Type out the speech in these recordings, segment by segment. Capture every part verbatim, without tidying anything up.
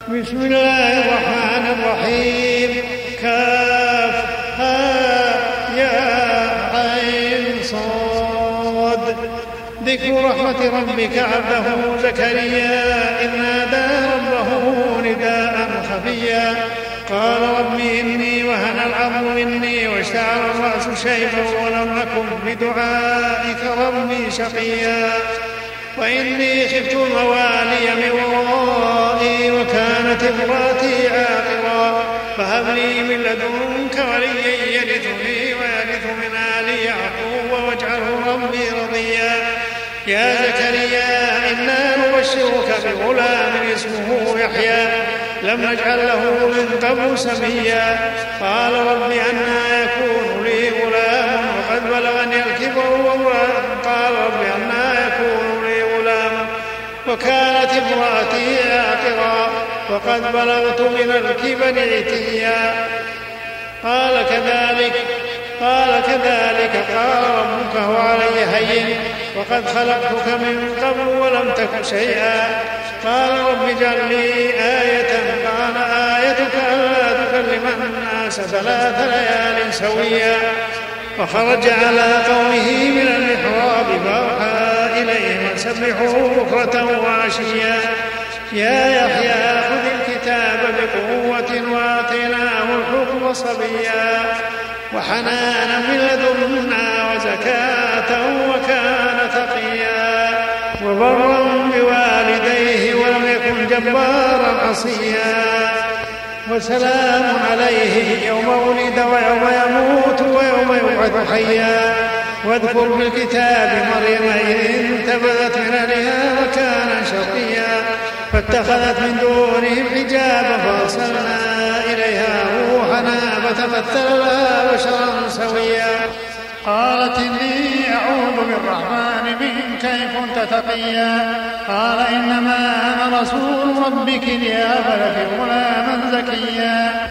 بسم الله الرحمن الرحيم. كاف ها يا عين صاد. ذكر رحمة ربك عبده زكريا إذ نادى ربه نداء خفيا قال رب إني وهن العظم مني واشتعل الرأس شيبا ولم أكن بدعائك ربي شقيا وإني خفت الموالي من ورائي وكانت امرأتي عاقرا فهب لي من لدنك وليا يرثني ويرث من آل يعقوب واجعله ربي رضيا يا زكريا إنا نبشرك بغلام اسمه يحيى لم نجعل له من قبل سميا قال رب أنى يكون لي غلام وقد بلغني الكبر وامرأة قال رب أنى يكون لي غلام وكانت امرأتي عاقرا وقد بلغت من الكبر عتيا قال كذلك قال كذلك قال ربك هو علي هين وقد خلقتك من قبل ولم تك شيئا قال رب اجعل لي آية قال آيتك ألا تكلم الناس ثلاث ليال سويا فخرج على قومه من المحراب فأوحى إليهم أن سبحوا بكرة وعشيا يا يحيى خذ الكتاب بقوة وآتيناه الحكم صبيا وحنانا من لدنا وزكاة وكان تقيا وبرا بوالديه ولم يكن جبارا عصيا وسلام عليه يوم ولد ويوم يموت ويوم يبعث حيا واذكر بالكتاب مريم إذ انتبذت من أهلها وكان شقيا فاتخذت من دونهم حجابا فأرسلنا إليها روحنا فتمثل لها بشرا سويا قالت إني أعوذ بالرحمن منك إن كنت تقيا قال إنما أنا رسول ربك لأهب لك غلاما زكيا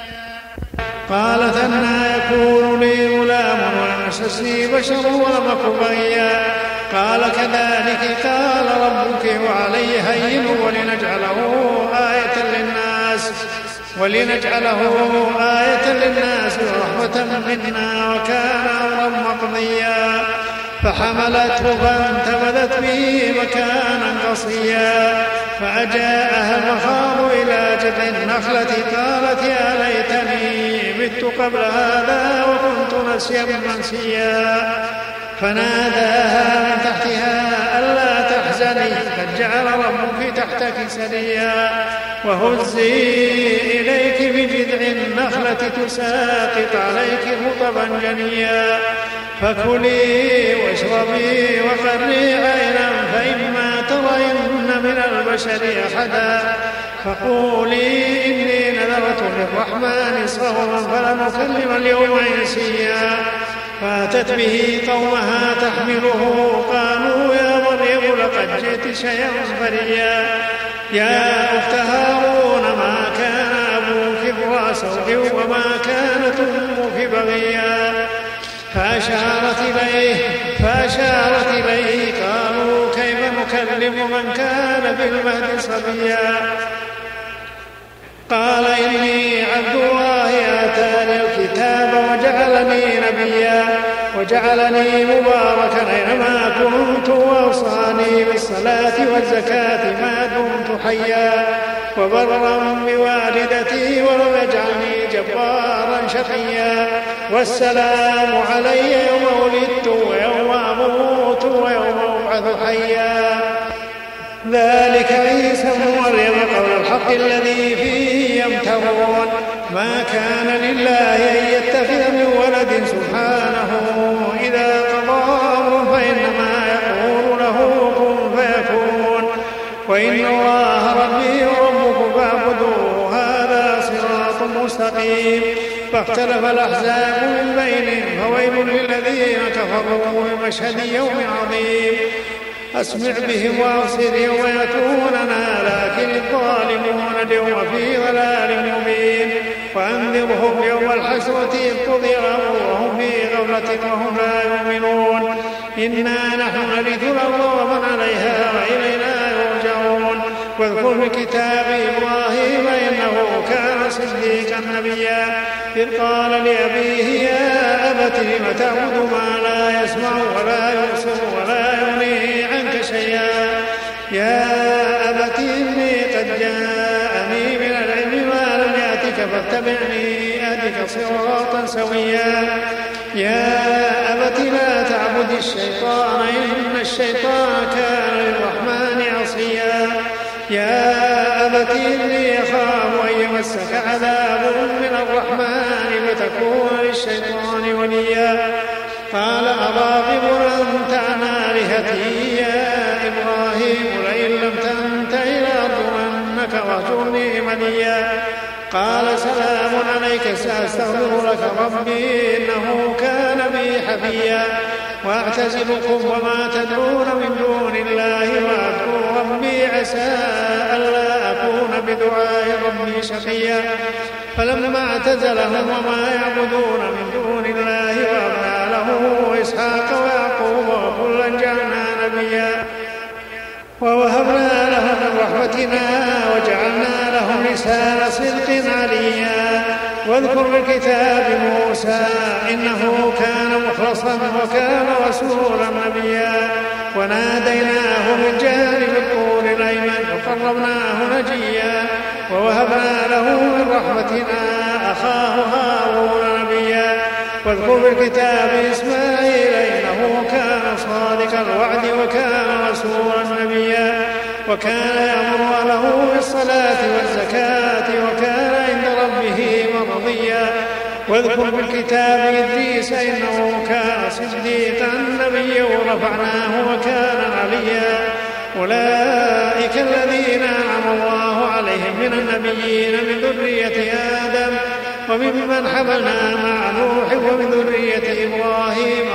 قالت أنى يكون لي غلام ولم يمسسني بشر ولم أك بغيا قال كذلك قال ربك وعلي هين ولنجعله آية للناس ولنجعله آية للناس ورحمة منا وكان أمرا مقضيا فحملته فانتبذت به مكانا قصيا فأجاءها المخاض إلى جذع النخلة قالت يا ليتني مت قبل هذا وكنت نسيا منسيا فناداها من تحتها ألا تحزني قد جعل ربك تحتك سريا وهزي إليك بجذع النخلة تساقط عليك رطبا جنيا فكلي واشربي وقري عينا فإما ترين من البشر أحدا فقولي إني نذرت للرحمن صوما فلن أكلم اليوم إنسيا فأتت به قومها تحمله قالوا يا مريم لقد جئت شيئا فريا يا أخت هارون ما كان أبوك امرأ سوء وما كانت أمك بغيا فأشارت إليه فأشارت إليه قالوا كيف نكلم من كان في المهد صبيا قال إني عبد الله آتاني الكتاب وجعلني نبيا وجعلني مباركا أينما كنت وأوصاني بالصلاة والزكاة ما دمت حيا وبرا بوالدتي ولم يجعلني جبارا شقيا والسلام علي يوم ولدت ويوم أموت ويوم أبعث حيا ذلك عيسى ابن مريم قول الحق الذي فيه يمترون ما كان لله أن يتخذ من ولد سبحانه إذا قضى أمرا فإنما يقول له كن فيكون وإن الله ربي وربكم فاعبدوه هذا صراط مستقيم فاختلف الأحزاب من بينهم فويل للذين كفروا من مشهد يوم عظيم أسمع بهم وأبصر يوم يأتوننا لكن الظالمون اليوم في ضلال مبين وأنذرهم يوم الحسرة إذ قضي الأمر وهم في غفلة وهم لا يؤمنون إنا نحن نرث الأرض ومن عليها وإلينا يرجعون واذكر في الكتاب إبراهيم نبيا إذ قال لأبيه يا أبت لم تعبد ما لا يسمع ولا يبصر ولا يغني عنك شيئا يا أبت إني قد جاءني من العلم ما لم يأتك فاتبعني أهدك صراطا سويا يا أبت لا تعبد الشيطان إن الشيطان كان للرحمن عصيا يا أبت إني أخاف أن يمسك عذاب من الرحمن فتكون للشيطان وليا قال أراغب أنت عن آلهتي يا إبراهيم لئن لم تنته لأرجمنك واهجرني مليا قال سلام عليك سأستغفر لك ربي إنه كان بي حفيا وأعتزلكم وما تدعون من دون الله وأدعو ربي عسى ألا أكون بدعاء ربي شقيا فلما اعتزلهم وما يعبدون من دون الله وأبنى له إسحاق ويعقوب وكلا جعلنا نبيا ووهبنا لهم من رحمتنا وجعلنا لهم لسان صدق عليا واذكر بالكتاب موسى إنه كان مخلصا وكان رسولا نبيا وناديناه من جانب الطور الأيمن وقربناه نجيا ووهبنا له من رحمتنا أخاه هارون نبيا واذكر بالكتاب إسماعيل إنه كان صادق الوعد وكان رسولا نبيا وكان يأمر أهله بالصلاة والزكاة وكان عند ربه مرضيا واذكر بالكتاب إدريس إنه كان صديقا نبيا ورفعناه وكان عليا أولئك الذين أنعم الله عليهم من النبيين من ذرية آدم وممن حملنا مع نوح ومن ذرية إبراهيم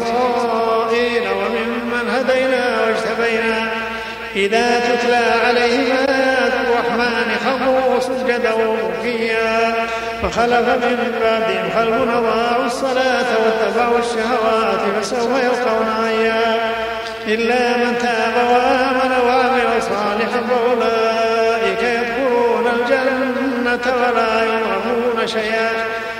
وإسرائيل وممن هدينا واجتبينا إذا تتلى عليهم آيات الرحمن خروا سجدا وبكيا فخلف من بعدهم خلف أضاعوا الصلاة واتبعوا الشهوات فسوف يلقون غيا إلا من تاب وآمن وعمل صالحا فأولئك يدخلون الجنة ولا يظلمون شيئا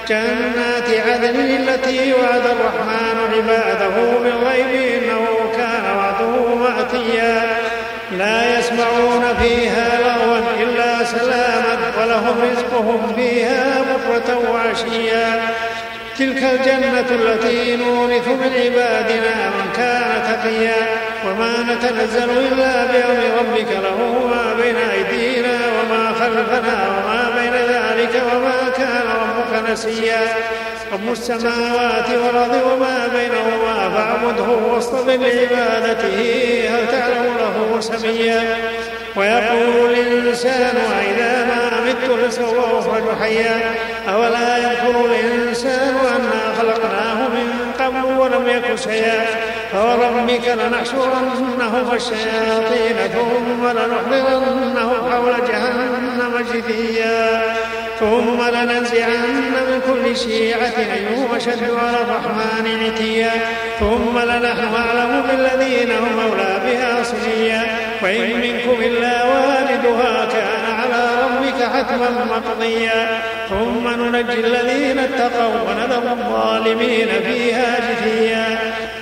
جنات عدن التي وعد الرحمن عباده بالغيب إنه كان وعده مأتيا لا يسمعون فيها لغوا إلا سلاما ولهم رزقهم فيها بكرة وعشيا تلك الجنة التي نورث من عبادنا من كان تقيا وما نتنزل إلا بأمر ربك له ما بين أيدينا وما خلفنا وما بين ذلك وما كان ربك نسيا رب السماوات والأرض وما بينهما فاعبده واصطبر لعبادته هل تعلم له سميا ويقول الإنسان أإذا ما مت لسوف أخرج حيا أولا يذكر الإنسان أنا خلقناه من قبل ولم يك شيئا فوربك لنحشرنهم والشياطين ثم لنحضرنهم حول جهنم جثيا ثم لننزعن من كل شيعة أيهم أشد على الرحمن عتيا ثم لنحن أعلم بالذين هم أولى بها صليا وإن منكم إلا واردها كان على ربك حتما مقضيا ثم ننجي الذين اتقوا ونذر الظالمين فيها جثيا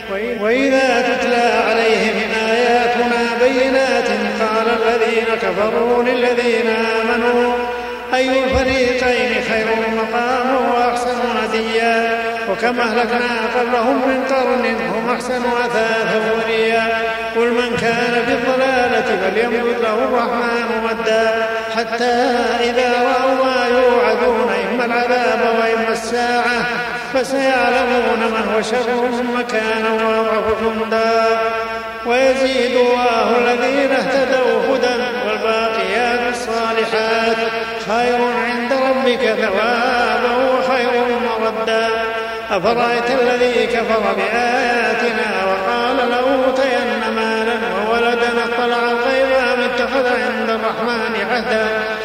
وإذا تتلى عليهم آياتنا بينات قال الذين كفروا للذين آمنوا أي الفريقين خير مقاما وأحسن نديا وكم أهلكنا قبلهم من قرن هم أحسن أثاثا وريا قل من كان في الضلالة فليمدد له الرحمن مدا حتى إذا رأوا ما يوعدون إما العذاب وإما الساعة فسيعلمون من هو شر مكانا وأضعف جندا ويزيد الله الذين اهتدوا هدى والباقيات الصالحات خير عند ربك ثوابا وخير مردا أفرأيت الذي كفر بآياتنا وقال لأوتين مالا وولدا اطلع الغيب أم اتخذ عند الرحمن عهدا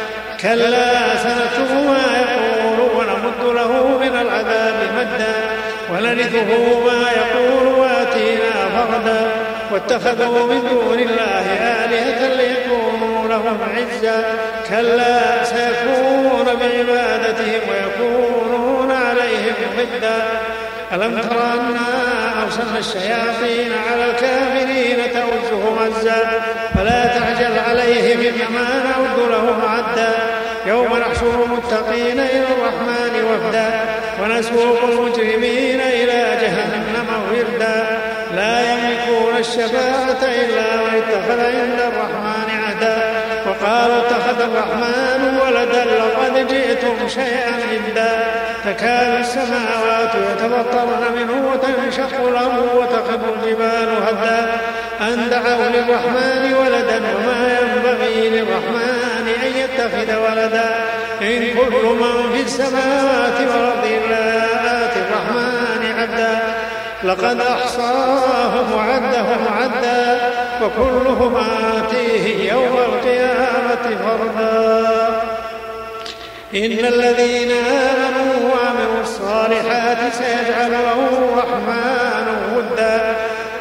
كلا سنكتب ما يقول ونمد له من العذاب مدا ونرثه ما يقول واتينا فردا واتخذوا من دون الله آلهة ليكونوا لهم عزا كلا سيكون يستكبرون بعبادتهم ويكونون عليهم ضدا. ألم تر أنا أرسلنا الشياطين على الكافرين تؤزهم أزا فلا تعجل عليهم إنما نعد لهم عدا. يوم نحشر المتقين إلى الرحمن وفدا ونسوق المجرمين إلى جهنم وردا. لا يملكون الشفاعة إلا من اتخذ عند الرحمن عهدا. وقالوا اتخذ الرحمن ولدا لقد جئتم شيئا إدا. تكاد السماوات يتفطرن منه وتنشق الأرض وتخر الجبال هدا أن دعوا للرحمن ولدا وما ينبغي للرحمن أن يتخذ ولدا. إن كل من في السماوات والأرض إلا آتي الرحمن عبدا. لقد أحصاهم وعدهم عدا وكلهم آتيه يوم القيامة فردا. إن الذين آمنوا وعملوا الصالحات سيجعل لهم الرحمن ودا.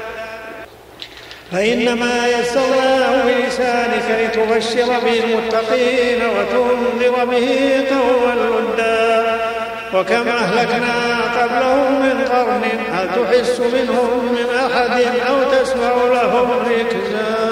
فإنما يسرناه بلسانك لتبشر به المتقين وتنذر به قوما لدا. وكم أهلكنا قبلهم من قرن هل تحس منهم من أحد أو تسمع لهم ركزا.